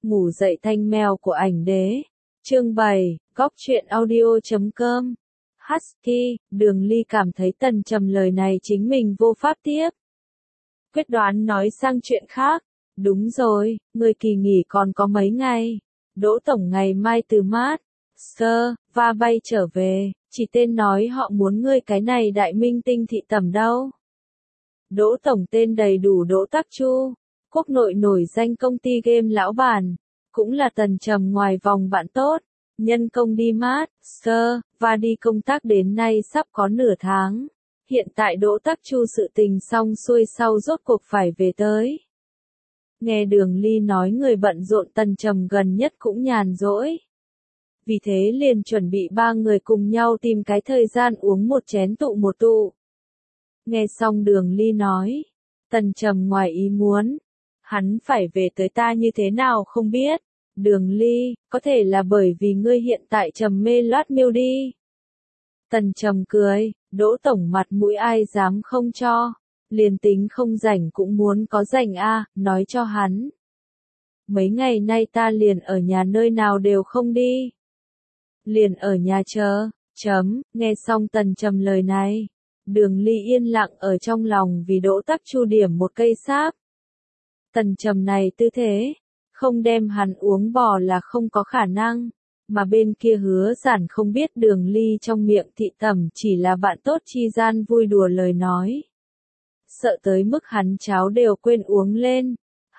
Ngủ dậy thanh mèo của ảnh đế. Chương 7, góc truyện audio.com. Husky, Đường Ly cảm thấy Tần Trầm lời này chính mình vô pháp tiếp. Quyết đoán nói sang chuyện khác. Đúng rồi, người kỳ nghỉ còn có mấy ngày. Đỗ Tổng ngày mai từ mát, và bay trở về, chỉ tên nói họ muốn ngươi cái này đại minh tinh thị tẩm đâu. Đỗ Tổng tên đầy đủ Đỗ Tắc Chu, quốc nội nổi danh công ty game lão bản, cũng là Tần Trầm ngoài vòng bạn tốt, nhân công đi mát, và đi công tác đến nay sắp có nửa tháng. Hiện tại Đỗ Tắc Chu sự tình xong xuôi sau rốt cuộc phải về tới. Nghe Đường Ly nói người bận rộn Tần Trầm gần nhất cũng nhàn rỗi. Vì thế liền chuẩn bị ba người cùng nhau tìm cái thời gian uống một chén tụ một tụ. Nghe xong Đường Ly nói, Tần Trầm ngoài ý muốn. Hắn phải về tới ta như thế nào không biết. Đường Ly, có thể là bởi vì ngươi hiện tại trầm mê loát miêu đi. Tần Trầm cười, Đỗ Tổng mặt mũi ai dám không cho. Liền tính không rảnh cũng muốn có rảnh a, nói cho hắn. Mấy ngày nay ta liền ở nhà nơi nào đều không đi. Liền ở nhà chờ, nghe xong Tần Trầm lời này. Đường Ly yên lặng ở trong lòng vì Đỗ Tắc Chu điểm một cây sáp. Tần Trầm này tư thế, không đem hắn uống bò là không có khả năng, mà bên kia Hứa Giản không biết Đường Ly trong miệng thị tẩm chỉ là bạn tốt chi gian vui đùa lời nói. Sợ tới mức hắn cháo đều quên uống lên.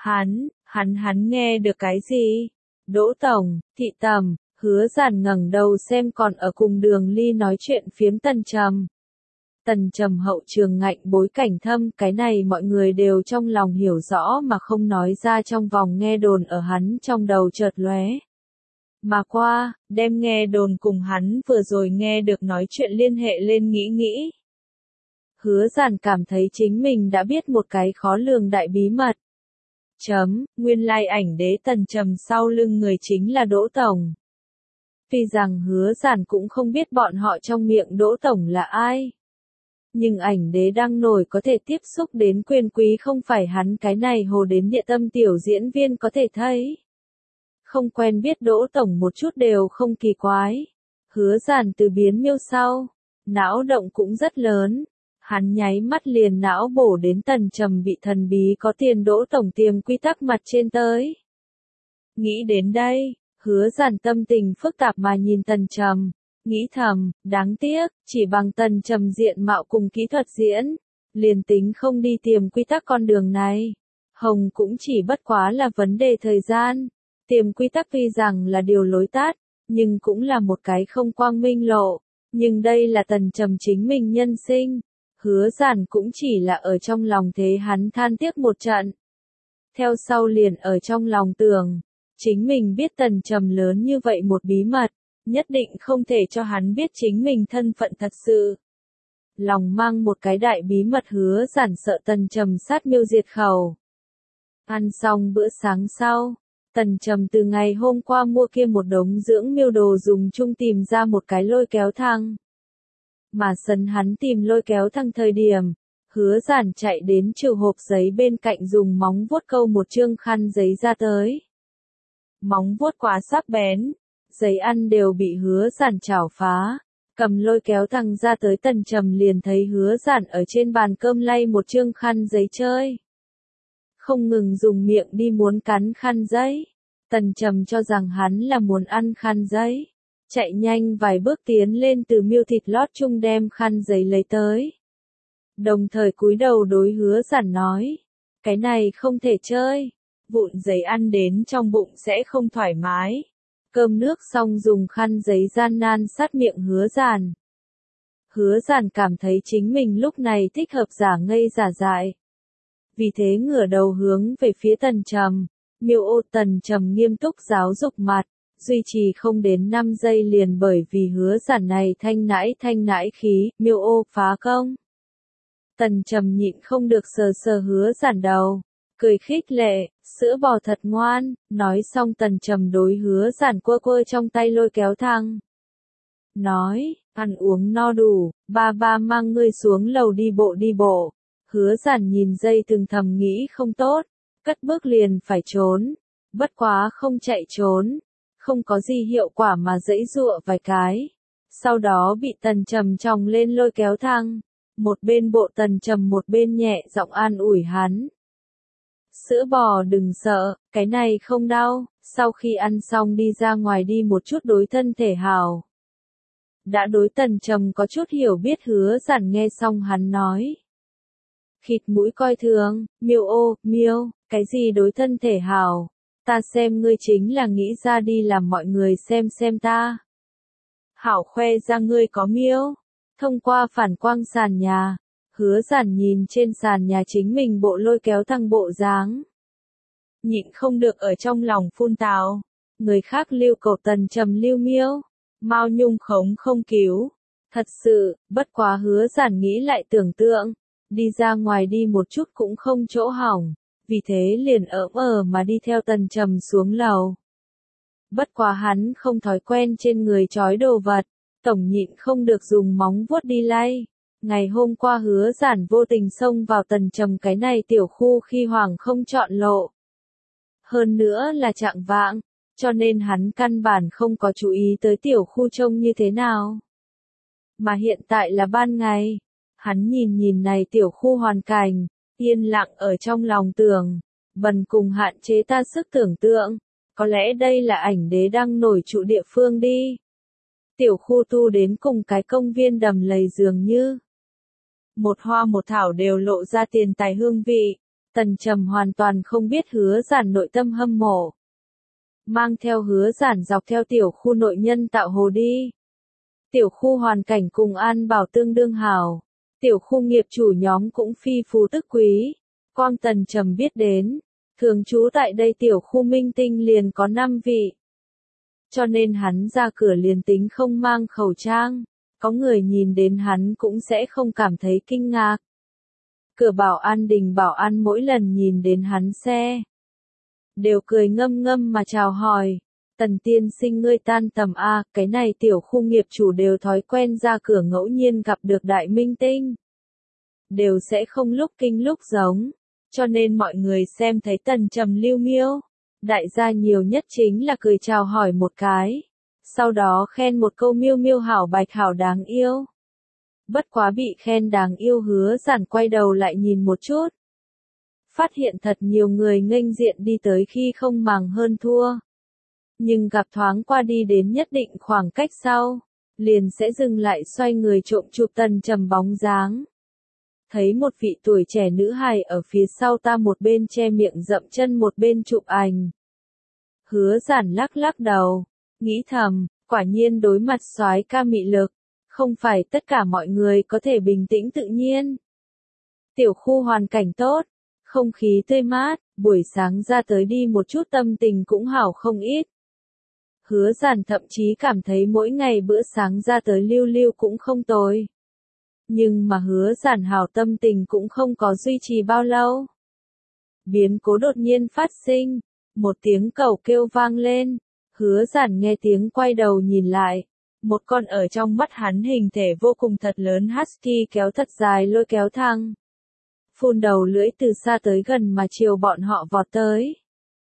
Hắn nghe được cái gì? Đỗ Tổng, thị tẩm, Hứa Giản ngẩng đầu xem còn ở cùng Đường Ly nói chuyện phiếm Tần Trầm. Tần Trầm hậu trường ngạnh bối cảnh thâm, cái này mọi người đều trong lòng hiểu rõ mà không nói ra trong vòng nghe đồn ở hắn trong đầu chợt lóe. Mà qua, đem nghe đồn cùng hắn vừa rồi nghe được nói chuyện liên hệ lên nghĩ. Hứa Giản cảm thấy chính mình đã biết một cái khó lường đại bí mật. Nguyên lai ảnh đế Tần Trầm sau lưng người chính là Đỗ Tổng. Tuy rằng Hứa Giản cũng không biết bọn họ trong miệng Đỗ Tổng là ai. Nhưng ảnh đế đang nổi có thể tiếp xúc đến quyền quý không phải hắn cái này hồ đến địa tâm tiểu diễn viên có thể thấy. Không quen biết Đỗ Tổng một chút đều không kỳ quái. Hứa Giản từ biến miêu sau, não động cũng rất lớn. Hắn nháy mắt liền não bổ đến Tần Trầm bị thần bí có tiền Đỗ Tổng tiềm quy tắc mặt trên tới. Nghĩ đến đây, Hứa Giản tâm tình phức tạp mà nhìn Tần Trầm. Nghĩ thầm, đáng tiếc, chỉ bằng Tần Trầm diện mạo cùng kỹ thuật diễn, liền tính không đi tiềm quy tắc con đường này. Hồng cũng chỉ bất quá là vấn đề thời gian. Tiềm quy tắc tuy rằng là điều lối tắt, nhưng cũng là một cái không quang minh lộ. Nhưng đây là Tần Trầm chính mình nhân sinh. Hứa Giản cũng chỉ là ở trong lòng thế hắn than tiếc một trận. Theo sau liền ở trong lòng tưởng, chính mình biết Tần Trầm lớn như vậy một bí mật. Nhất định không thể cho hắn biết chính mình thân phận thật sự. Lòng mang một cái đại bí mật Hứa Giản sợ Tần Trầm sát miêu diệt khẩu. Ăn xong bữa sáng sau, Tần Trầm từ ngày hôm qua mua kia một đống dưỡng miêu đồ dùng chung tìm ra một cái lôi kéo thang. Mà sân hắn tìm lôi kéo thang thời điểm, Hứa Giản chạy đến trừ hộp giấy bên cạnh dùng móng vuốt câu một chương khăn giấy ra tới. Móng vuốt quá sắc bén. Giấy ăn đều bị Hứa Giản chảo phá, cầm lôi kéo thằng ra tới Tần Trầm liền thấy Hứa Giản ở trên bàn cơm lay một chương khăn giấy chơi. Không ngừng dùng miệng đi muốn cắn khăn giấy, Tần Trầm cho rằng hắn là muốn ăn khăn giấy. Chạy nhanh vài bước tiến lên từ miêu thịt lót chung đem khăn giấy lấy tới. Đồng thời cúi đầu đối Hứa Giản nói, cái này không thể chơi, vụn giấy ăn đến trong bụng sẽ không thoải mái. Cơm nước xong dùng khăn giấy gian nan sát miệng Hứa Giản. Hứa Giản cảm thấy chính mình lúc này thích hợp giả ngây giả dại. Vì thế ngửa đầu hướng về phía Tần Trầm, miêu ô. Tần Trầm nghiêm túc giáo dục mặt, duy trì không đến 5 giây liền bởi vì Hứa Giản này thanh nãi khí, miêu ô phá công. Tần Trầm nhịn không được sờ Hứa Giản đầu. Cười khích lệ, sữa bò thật ngoan, nói xong Tần Trầm đối Hứa Giản quơ trong tay lôi kéo thang. Nói, ăn uống no đủ, ba mang ngươi xuống lầu đi bộ. Hứa Giản nhìn dây từng thầm nghĩ không tốt, cất bước liền phải trốn. Bất quá không chạy trốn, không có gì hiệu quả mà giãy giụa vài cái. Sau đó bị Tần Trầm chòng lên lôi kéo thang. Một bên bộ Tần Trầm một bên nhẹ giọng an ủi hắn. Sữa bò đừng sợ, cái này không đau, sau khi ăn xong đi ra ngoài đi một chút đối thân thể hào. Đã đối Tần Trầm có chút hiểu biết Hứa Giản nghe xong hắn nói. Khịt mũi coi thường, miêu, cái gì đối thân thể hào, ta xem ngươi chính là nghĩ ra đi làm mọi người xem ta. Hảo khoe ra ngươi có miêu, thông qua phản quang sàn nhà, Hứa Giản nhìn trên sàn nhà chính mình bộ lôi kéo thăng bộ dáng. Nhịn không được ở trong lòng phun tào, người khác lưu cầu Tần Trầm lưu miêu, Mao Nhung khống không cứu. Thật sự, bất quá Hứa Giản nghĩ lại tưởng tượng, đi ra ngoài đi một chút cũng không chỗ hỏng, vì thế liền mà đi theo Tần Trầm xuống lầu. Bất quá hắn không thói quen trên người trói đồ vật, tổng nhịn không được dùng móng vuốt đi lay. Ngày hôm qua Hứa Giản vô tình xông vào Tần Trầm cái này tiểu khu khi hoàng không chọn lộ. Hơn nữa là chạng vạng, cho nên hắn căn bản không có chú ý tới tiểu khu trông như thế nào. Mà hiện tại là ban ngày, hắn nhìn này tiểu khu hoàn cảnh, yên lặng ở trong lòng tưởng, bần cùng hạn chế ta sức tưởng tượng, có lẽ đây là ảnh đế đang nổi trụ địa phương đi. Tiểu khu tu đến cùng cái công viên đầm lầy dường như. Một hoa một thảo đều lộ ra tiền tài hương vị, Tần Trầm hoàn toàn không biết Hứa Giản nội tâm hâm mộ. Mang theo Hứa Giản dọc theo tiểu khu nội nhân tạo hồ đi. Tiểu khu hoàn cảnh cùng an bảo tương đương hảo. Tiểu khu nghiệp chủ nhóm cũng phi phú tức quý. Quang Tần Trầm biết đến, thường trú tại đây tiểu khu minh tinh liền có 5 vị. Cho nên hắn ra cửa liền tính không mang khẩu trang, có người nhìn đến hắn cũng sẽ không cảm thấy kinh ngạc. Cửa bảo an đình bảo an mỗi lần nhìn đến hắn xe, đều cười ngâm ngâm mà chào hỏi. Tần tiên sinh ngươi tan tầm a, cái này tiểu khu nghiệp chủ đều thói quen ra cửa ngẫu nhiên gặp được đại minh tinh. Đều sẽ không lúc kinh lúc giống, cho nên mọi người xem thấy Tần Trầm lưu miêu. Đại gia nhiều nhất chính là cười chào hỏi một cái, sau đó khen một câu miêu miêu hảo bạch hảo đáng yêu. Bất quá bị khen đáng yêu Hứa Giản quay đầu lại nhìn một chút. Phát hiện thật nhiều người nghênh diện đi tới khi không màng hơn thua. Nhưng gặp thoáng qua đi đến nhất định khoảng cách sau, liền sẽ dừng lại xoay người trộm chụp Tần Trầm bóng dáng. Thấy một vị tuổi trẻ nữ hài ở phía sau ta một bên che miệng dậm chân một bên chụp ảnh. Hứa Giản lắc lắc đầu, nghĩ thầm, quả nhiên đối mặt soái ca mị lực, không phải tất cả mọi người có thể bình tĩnh tự nhiên. Tiểu khu hoàn cảnh tốt, không khí tươi mát, buổi sáng ra tới đi một chút tâm tình cũng hảo không ít. Hứa Giản thậm chí cảm thấy mỗi ngày bữa sáng ra tới lưu lưu cũng không tồi. Nhưng mà Hứa Giản hảo tâm tình cũng không có duy trì bao lâu. Biến cố đột nhiên phát sinh, một tiếng cẩu kêu vang lên, Hứa Giản nghe tiếng quay đầu nhìn lại, một con ở trong mắt hắn hình thể vô cùng thật lớn husky kéo thật dài lôi kéo thang. Phun đầu lưỡi từ xa tới gần mà chiều bọn họ vọt tới.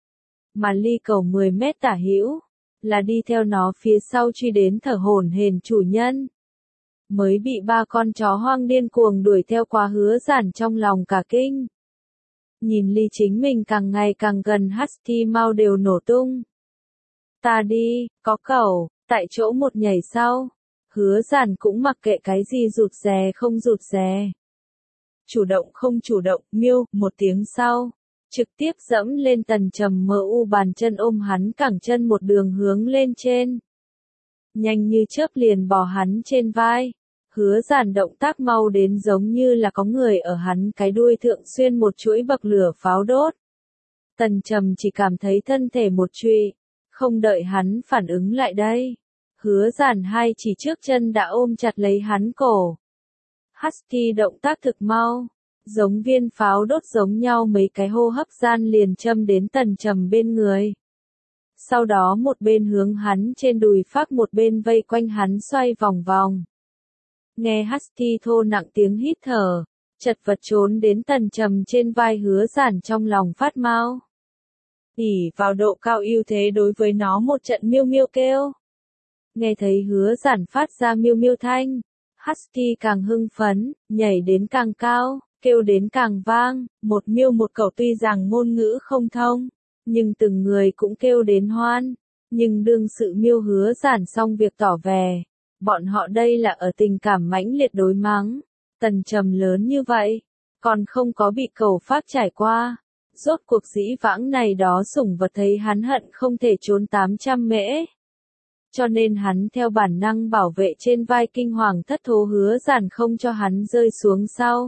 Mà ly cẩu 10 mét tả hữu, là đi theo nó phía sau truy đến thở hổn hển chủ nhân. Mới bị 3 con chó hoang điên cuồng đuổi theo qua Hứa Giản trong lòng cả kinh. Nhìn ly chính mình càng ngày càng gần husky mau đều nổ tung. Ta đi, có cẩu, tại chỗ một nhảy sau. Hứa Giản cũng mặc kệ cái gì rụt rè không rụt rè. Chủ động không chủ động, miêu, một tiếng sau. Trực tiếp dẫm lên Tần Trầm bàn chân ôm hắn cẳng chân một đường hướng lên trên. Nhanh như chớp liền bò hắn trên vai. Hứa Giản động tác mau đến giống như là có người ở hắn cái đuôi thượng xuyên một chuỗi bậc lửa pháo đốt. Tần Trầm chỉ cảm thấy thân thể một truy, không đợi hắn phản ứng lại đây. Hứa Giản hai chỉ trước chân đã ôm chặt lấy hắn cổ. Husky động tác thực mau, giống viên pháo đốt giống nhau mấy cái hô hấp gian liền châm đến Tần Trầm bên người. Sau đó một bên hướng hắn trên đùi phát một bên vây quanh hắn xoay vòng vòng. Nghe husky thô nặng tiếng hít thở, chật vật trốn đến Tần Trầm trên vai Hứa Giản trong lòng phát mau. ỷ vào độ cao ưu thế đối với nó một trận miêu miêu kêu. Nghe thấy Hứa Giản phát ra miêu miêu thanh, Husky càng hưng phấn, nhảy đến càng cao, kêu đến càng vang, một miêu một cẩu tuy rằng ngôn ngữ không thông, nhưng từng người cũng kêu đến hoan. Nhưng đương sự miêu Hứa Giản xong việc tỏ vẻ, bọn họ đây là ở tình cảm mãnh liệt đối mắng. Tần Trầm lớn như vậy, còn không có bị cẩu pháp trải qua. Rốt cuộc dĩ vãng này đó sủng vật thấy hắn hận không thể trốn 800 mễ. Cho nên hắn theo bản năng bảo vệ trên vai kinh hoàng thất thố Hứa Giản không cho hắn rơi xuống sau.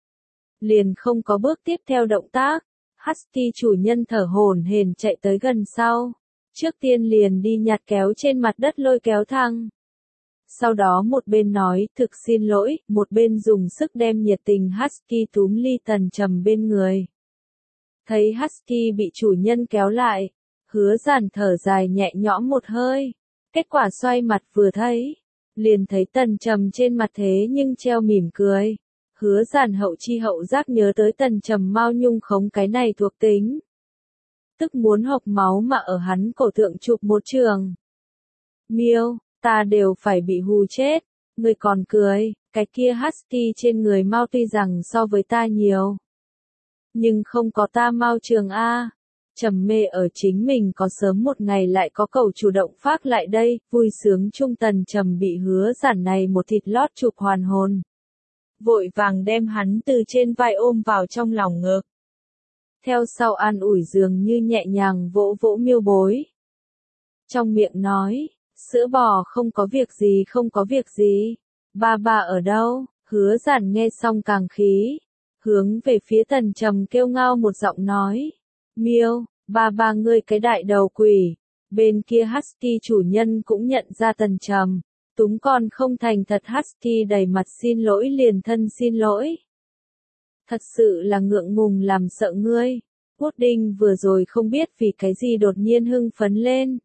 Liền không có bước tiếp theo động tác, Husky chủ nhân thở hổn hển chạy tới gần sau. Trước tiên liền đi nhặt kéo trên mặt đất lôi kéo thăng. Sau đó một bên nói thực xin lỗi, một bên dùng sức đem nhiệt tình Husky túm ly Tần Trầm bên người. Thấy Husky bị chủ nhân kéo lại, Hứa Giản thở dài nhẹ nhõm một hơi. Kết quả xoay mặt vừa thấy, liền thấy Tần Trầm trên mặt thế nhưng treo mỉm cười. Hứa Giản hậu chi hậu giác nhớ tới Tần Trầm Mao Nhung khống cái này thuộc tính. Tức muốn hộc máu mà ở hắn cổ thượng chụp một trường. Miêu, ta đều phải bị hù chết, người còn cười, cái kia Husky trên người Mao tuy rằng so với ta nhiều. Nhưng không có ta Mao trường A. Trầm mê ở chính mình có sớm một ngày lại có cầu chủ động phát lại đây, vui sướng trung Tần Trầm bị Hứa Giản này một thịt lót chụp hoàn hồn. Vội vàng đem hắn từ trên vai ôm vào trong lòng ngực. Theo sau an ủi dường như nhẹ nhàng vỗ vỗ miêu bối. Trong miệng nói, sữa bò không có việc gì không có việc gì. Ba ba ở đâu? Hứa Giản nghe xong càng khí. Hướng về phía Tần Trầm kêu ngao một giọng nói. Miêu, ba ba ngươi cái đại đầu quỷ. Bên kia Husky chủ nhân cũng nhận ra Tần Trầm. Túng con không thành thật Husky đầy mặt xin lỗi liền thân xin lỗi. Thật sự là ngượng ngùng làm sợ ngươi. Pudding vừa rồi không biết vì cái gì đột nhiên hưng phấn lên.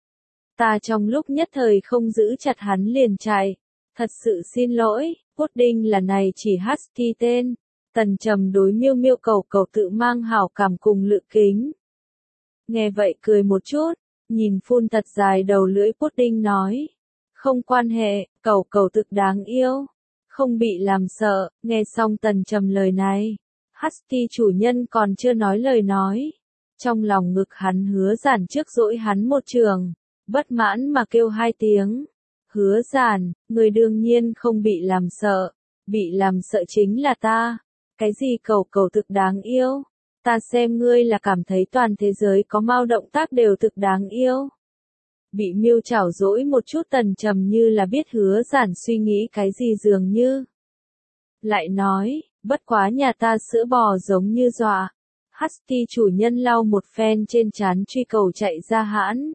Ta trong lúc nhất thời không giữ chặt hắn liền chạy. Thật sự xin lỗi, Pudding là này chỉ Husky tên. Tần Trầm đối miêu miêu cầu cầu tự mang hảo cảm cùng lự kính. Nghe vậy cười một chút, nhìn phun thật dài đầu lưỡi Pudding nói. Không quan hệ, cầu cầu thực đáng yêu. Không bị làm sợ, nghe xong Tần Trầm lời này. Husky chủ nhân còn chưa nói lời nói. Trong lòng ngực hắn Hứa Giản trước dỗi hắn một trường. Bất mãn mà kêu hai tiếng. Hứa Giản, người đương nhiên không bị làm sợ. Bị làm sợ chính là ta. Cái gì cầu cầu thực đáng yêu? Ta xem ngươi là cảm thấy toàn thế giới có Mao động tác đều thực đáng yêu. Bị miêu chảo dỗi một chút Tần Trầm như là biết Hứa Giản suy nghĩ cái gì dường như. Lại nói, bất quá nhà ta sữa bò giống như dọa. Husky chủ nhân lau một phen trên trán truy cầu chạy ra hãn.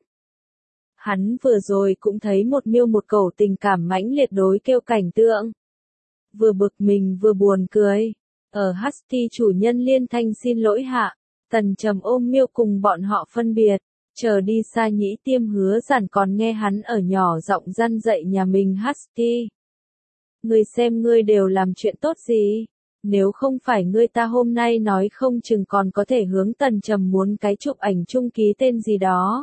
Hắn vừa rồi cũng thấy một miêu một cẩu tình cảm mãnh liệt đối kêu cảnh tượng. Vừa bực mình vừa buồn cười. Ở Husky chủ nhân liên thanh xin lỗi hạ, Tần Trầm ôm miêu cùng bọn họ phân biệt. Chờ đi xa Nhĩ Tiêm Hứa Giản còn nghe hắn ở nhỏ giọng răn dạy nhà mình Husky. Ngươi xem ngươi đều làm chuyện tốt gì? Nếu không phải ngươi ta hôm nay nói không chừng còn có thể hướng Tần Trầm muốn cái chụp ảnh chung ký tên gì đó.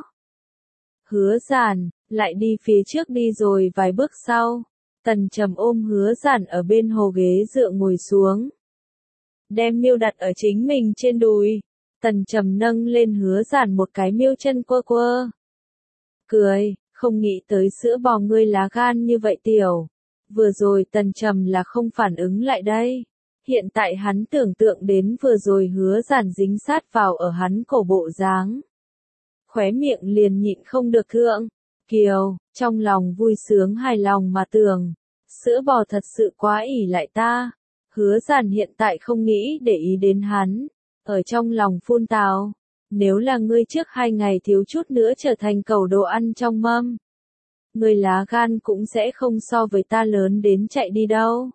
Hứa Giản, lại đi phía trước đi rồi vài bước sau. Tần Trầm ôm Hứa Giản ở bên hồ ghế dựa ngồi xuống. Đem miêu đặt ở chính mình trên đùi. Tần Trầm nâng lên Hứa Giản một cái miêu chân quơ quơ. Cười, không nghĩ tới sữa bò ngươi lá gan như vậy tiểu. Vừa rồi Tần Trầm là không phản ứng lại đây. Hiện tại hắn tưởng tượng đến vừa rồi Hứa Giản dính sát vào ở hắn cổ bộ dáng. Khóe miệng liền nhịn không được thượng. Kiều, trong lòng vui sướng hài lòng mà tưởng. Sữa bò thật sự quá ỷ lại ta. Hứa Giản hiện tại không nghĩ để ý đến hắn. Ở trong lòng phun tào. Nếu là ngươi trước 2 ngày thiếu chút nữa trở thành cẩu đồ ăn trong mâm. Ngươi lá gan cũng sẽ không so với ta lớn đến chạy đi đâu.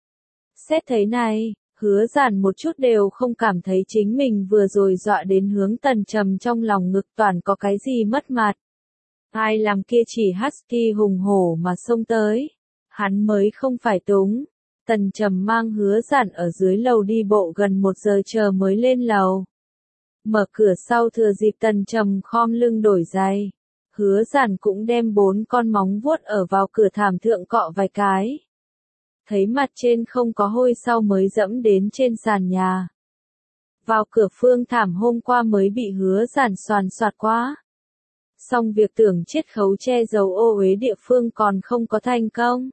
Xét thấy này, Hứa Giản một chút đều không cảm thấy chính mình vừa rồi dọa đến hướng Tần Trầm trong lòng ngực toàn có cái gì mất mặt. Ai làm kia chỉ Husky hùng hổ mà xông tới. Hắn mới không phải túng. Tần Trầm mang Hứa Giản ở dưới lầu đi bộ gần 1 giờ chờ mới lên lầu. Mở cửa sau thừa dịp Tần Trầm khom lưng đổi giày. Hứa Giản cũng đem 4 con móng vuốt ở vào cửa thảm thượng cọ vài cái. Thấy mặt trên không có hôi sau mới dẫm đến trên sàn nhà. Vào cửa phương thảm hôm qua mới bị Hứa Giản soàn soạt quá. Xong việc tưởng chiết khấu che giấu ô uế địa phương còn không có thành công.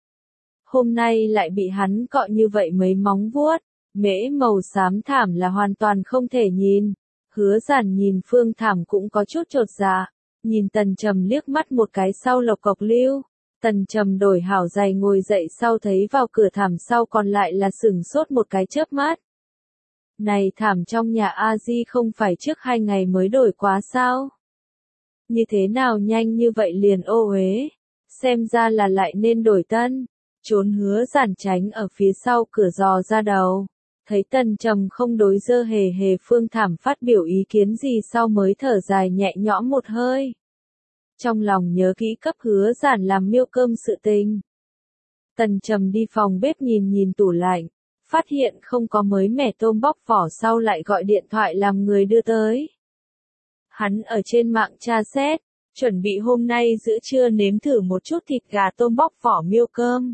Hôm nay lại bị hắn cọ như vậy mấy móng vuốt, mễ màu xám thảm là hoàn toàn không thể nhìn. Hứa Giản nhìn phương thảm cũng có chút chột dạ, nhìn Tần Trầm liếc mắt một cái sau lộc cộc lưu. Tần Trầm đổi hảo giày ngồi dậy sau thấy vào cửa thảm sau còn lại là sửng sốt một cái chớp mắt. Này thảm trong nhà A Di không phải trước 2 ngày mới đổi quá sao? Như thế nào nhanh như vậy liền ô uế? Xem ra là lại nên đổi tân. Trốn Hứa Giản tránh ở phía sau cửa dò ra đầu. Thấy Tần Trầm không đối dơ hề hề phương thảm phát biểu ý kiến gì sau mới thở dài nhẹ nhõm một hơi. Trong lòng nhớ kỹ cấp Hứa Giản làm miêu cơm sự tình. Tần Trầm đi phòng bếp nhìn tủ lạnh, phát hiện không có mới mẻ tôm bóc vỏ sau lại gọi điện thoại làm người đưa tới. Hắn ở trên mạng tra xét, chuẩn bị hôm nay giữa trưa nếm thử một chút thịt gà tôm bóc vỏ miêu cơm.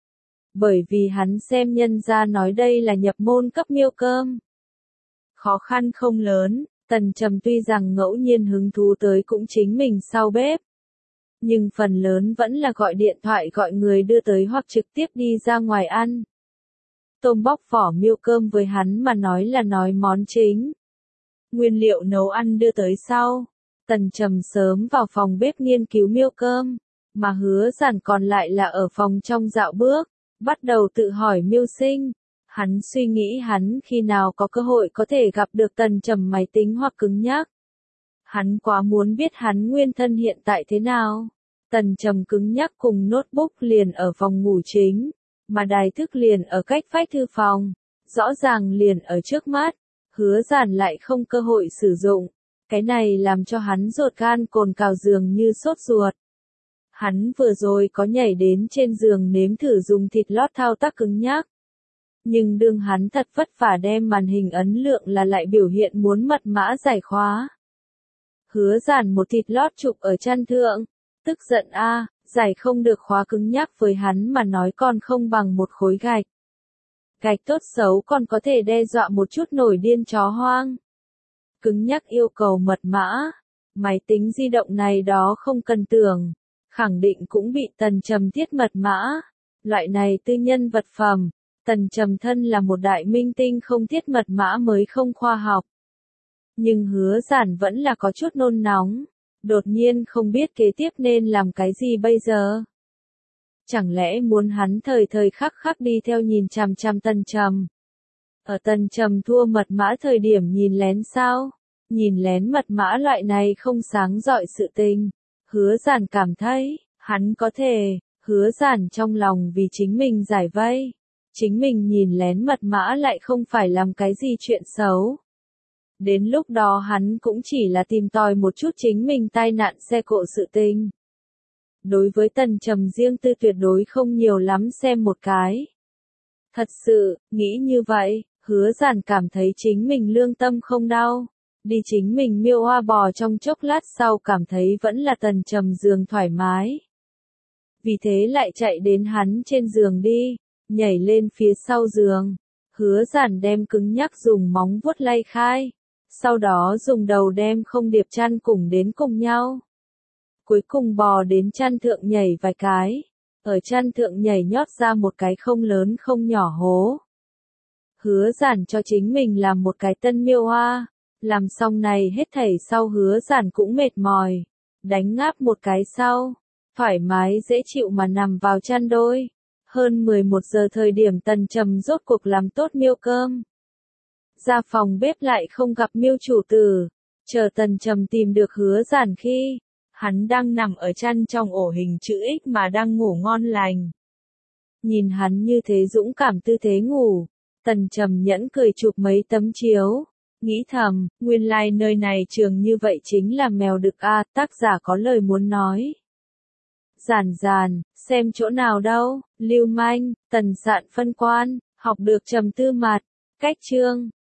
Bởi vì hắn xem nhân gia nói đây là nhập môn cấp miêu cơm. Khó khăn không lớn, Tần Trầm tuy rằng ngẫu nhiên hứng thú tới cũng chính mình sau bếp. Nhưng phần lớn vẫn là gọi điện thoại gọi người đưa tới hoặc trực tiếp đi ra ngoài ăn. Tôm bóc vỏ miêu cơm với hắn mà nói là nói món chính. Nguyên liệu nấu ăn đưa tới sau. Tần Trầm sớm vào phòng bếp nghiên cứu miêu cơm, mà Hứa Giản còn lại là ở phòng trong dạo bước, bắt đầu tự hỏi miêu sinh. Hắn suy nghĩ hắn khi nào có cơ hội có thể gặp được Tần Trầm máy tính hoặc cứng nhắc. Hắn quá muốn biết hắn nguyên thân hiện tại thế nào. Tần Trầm cứng nhắc cùng notebook liền ở phòng ngủ chính, mà đài thức liền ở cách vách thư phòng, rõ ràng liền ở trước mắt. Hứa Giản lại không cơ hội sử dụng, cái này làm cho hắn ruột gan cồn cào dường như sốt ruột. Hắn vừa rồi có nhảy đến trên giường nếm thử dùng thịt lót thao tác cứng nhắc. Nhưng đương hắn thật vất vả đem màn hình ấn lượng là lại biểu hiện muốn mật mã giải khóa. Hứa Giản một thịt lót chụp ở chăn thượng, tức giận a, giải không được khóa cứng nhắc với hắn mà nói còn không bằng một khối gạch. Gạch tốt xấu còn có thể đe dọa một chút nổi điên chó hoang. Cứng nhắc yêu cầu mật mã, máy tính di động này đó không cần tưởng, khẳng định cũng bị Tần Trầm thiết mật mã. Loại này tư nhân vật phẩm, Tần Trầm thân là một đại minh tinh không thiết mật mã mới không khoa học. Nhưng Hứa Giản vẫn là có chút nôn nóng, đột nhiên không biết kế tiếp nên làm cái gì bây giờ. Chẳng lẽ muốn hắn thời thời khắc khắc đi theo nhìn chằm chằm Tần Trầm? Ở Tần Trầm thua mật mã thời điểm nhìn lén sao? Nhìn lén mật mã loại này không sáng rọi sự tình. Hứa Giản cảm thấy, hắn có thể, Hứa Giản trong lòng vì chính mình giải vây. Chính mình nhìn lén mật mã lại không phải làm cái gì chuyện xấu. Đến lúc đó hắn cũng chỉ là tìm tòi một chút chính mình tai nạn xe cộ sự tình. Đối với Tần Trầm riêng tư tuyệt đối không nhiều lắm xem một cái. Thật sự, nghĩ như vậy, Hứa Giản cảm thấy chính mình lương tâm không đau. Đi chính mình miêu hoa bò trong chốc lát sau cảm thấy vẫn là Tần Trầm giường thoải mái. Vì thế lại chạy đến hắn trên giường đi, nhảy lên phía sau giường. Hứa Giản đem cứng nhắc dùng móng vuốt lay khai. Sau đó dùng đầu đem không điệp chăn cùng đến cùng nhau. Cuối cùng bò đến chăn thượng nhảy vài cái. Ở chăn thượng nhảy nhót ra một cái không lớn không nhỏ hố. Hứa Giản cho chính mình làm một cái tân miêu hoa. Làm xong này hết thảy sau Hứa Giản cũng mệt mỏi. Đánh ngáp một cái sau. Thoải mái dễ chịu mà nằm vào chăn đôi. Hơn 11 giờ thời điểm Tần Trầm rốt cuộc làm tốt miêu cơm. Ra phòng bếp lại không gặp miêu chủ tử. Chờ Tần Trầm tìm được Hứa Giản khi hắn đang nằm ở chăn trong ổ hình chữ X mà đang ngủ ngon lành. Nhìn hắn như thế dũng cảm tư thế ngủ, Tần Trầm nhẫn cười chụp mấy tấm chiếu, nghĩ thầm, nguyên lai nơi này trường như vậy chính là mèo đực a, tác giả có lời muốn nói. Giản giản, xem chỗ nào đâu, lưu manh, Tần Sạn phân quan, học được trầm tư mặt, cách chương.